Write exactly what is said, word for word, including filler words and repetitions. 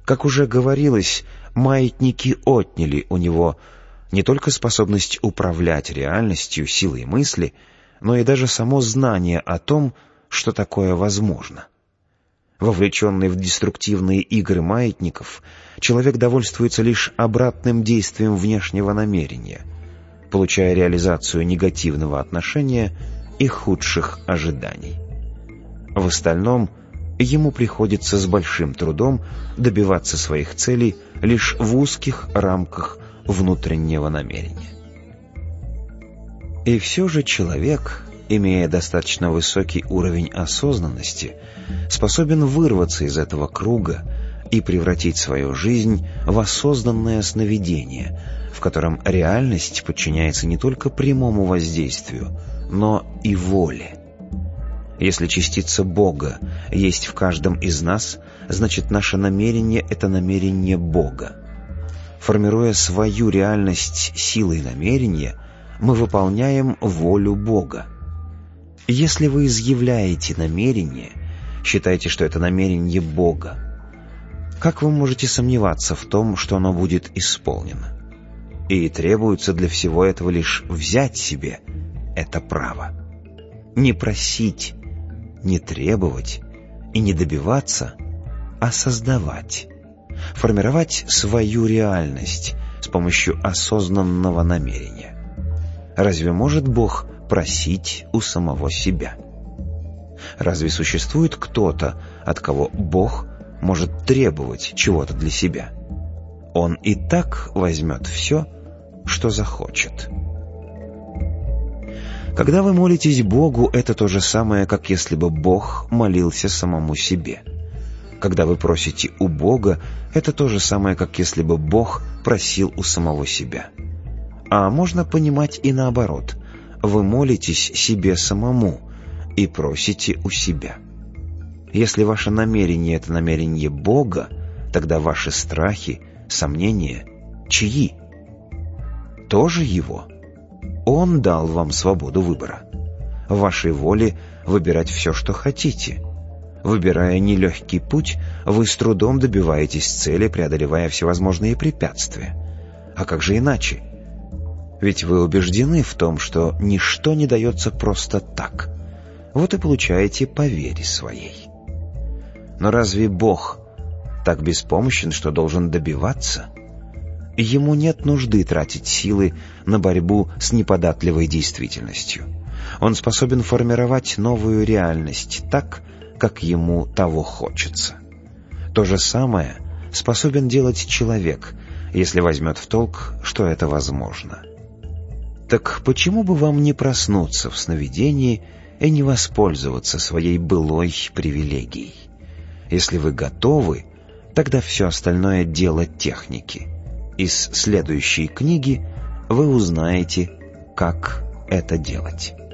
Как уже говорилось, маятники отняли у него не только способность управлять реальностью силой мысли, но и даже само знание о том, что такое возможно. Вовлеченный в деструктивные игры маятников, человек довольствуется лишь обратным действием внешнего намерения, получая реализацию негативного отношения и худших ожиданий. В остальном ему приходится с большим трудом добиваться своих целей лишь в узких рамках внутреннего намерения. И все же человек, имея достаточно высокий уровень осознанности, способен вырваться из этого круга и превратить свою жизнь в осознанное сновидение, в котором реальность подчиняется не только прямому воздействию, но и воле. Если частица Бога есть в каждом из нас, значит, наше намерение — это намерение Бога. Формируя свою реальность силой намерения, мы выполняем волю Бога. Если вы изъявляете намерение, считайте, что это намерение Бога. Как вы можете сомневаться в том, что оно будет исполнено? И требуется для всего этого лишь взять себе это право. Не просить, не требовать и не добиваться, а создавать, формировать свою реальность с помощью осознанного намерения. Разве может Бог просить у самого себя? Разве существует кто-то, от кого Бог может требовать чего-то для себя? Он и так возьмет все, что захочет. Когда вы молитесь Богу, это то же самое, как если бы Бог молился самому себе. Когда вы просите у Бога, это то же самое, как если бы Бог просил у самого себя. А можно понимать и наоборот. Вы молитесь себе самому и просите у себя. Если ваше намерение — это намерение Бога, тогда ваши страхи, сомнения чьи? Тоже Его. Он дал вам свободу выбора. В вашей воле выбирать все, что хотите. Выбирая нелегкий путь, вы с трудом добиваетесь цели, преодолевая всевозможные препятствия. А как же иначе? Ведь вы убеждены в том, что ничто не дается просто так. Вот и получаете по вере своей. Но разве Бог так беспомощен, что должен добиваться? Ему нет нужды тратить силы на борьбу с неподатливой действительностью. Он способен формировать новую реальность так, как ему того хочется. То же самое способен делать человек, если возьмет в толк, что это возможно. Так почему бы вам не проснуться в сновидении и не воспользоваться своей былой привилегией? Если вы готовы, тогда все остальное дело техники. Из следующей книги вы узнаете, как это делать.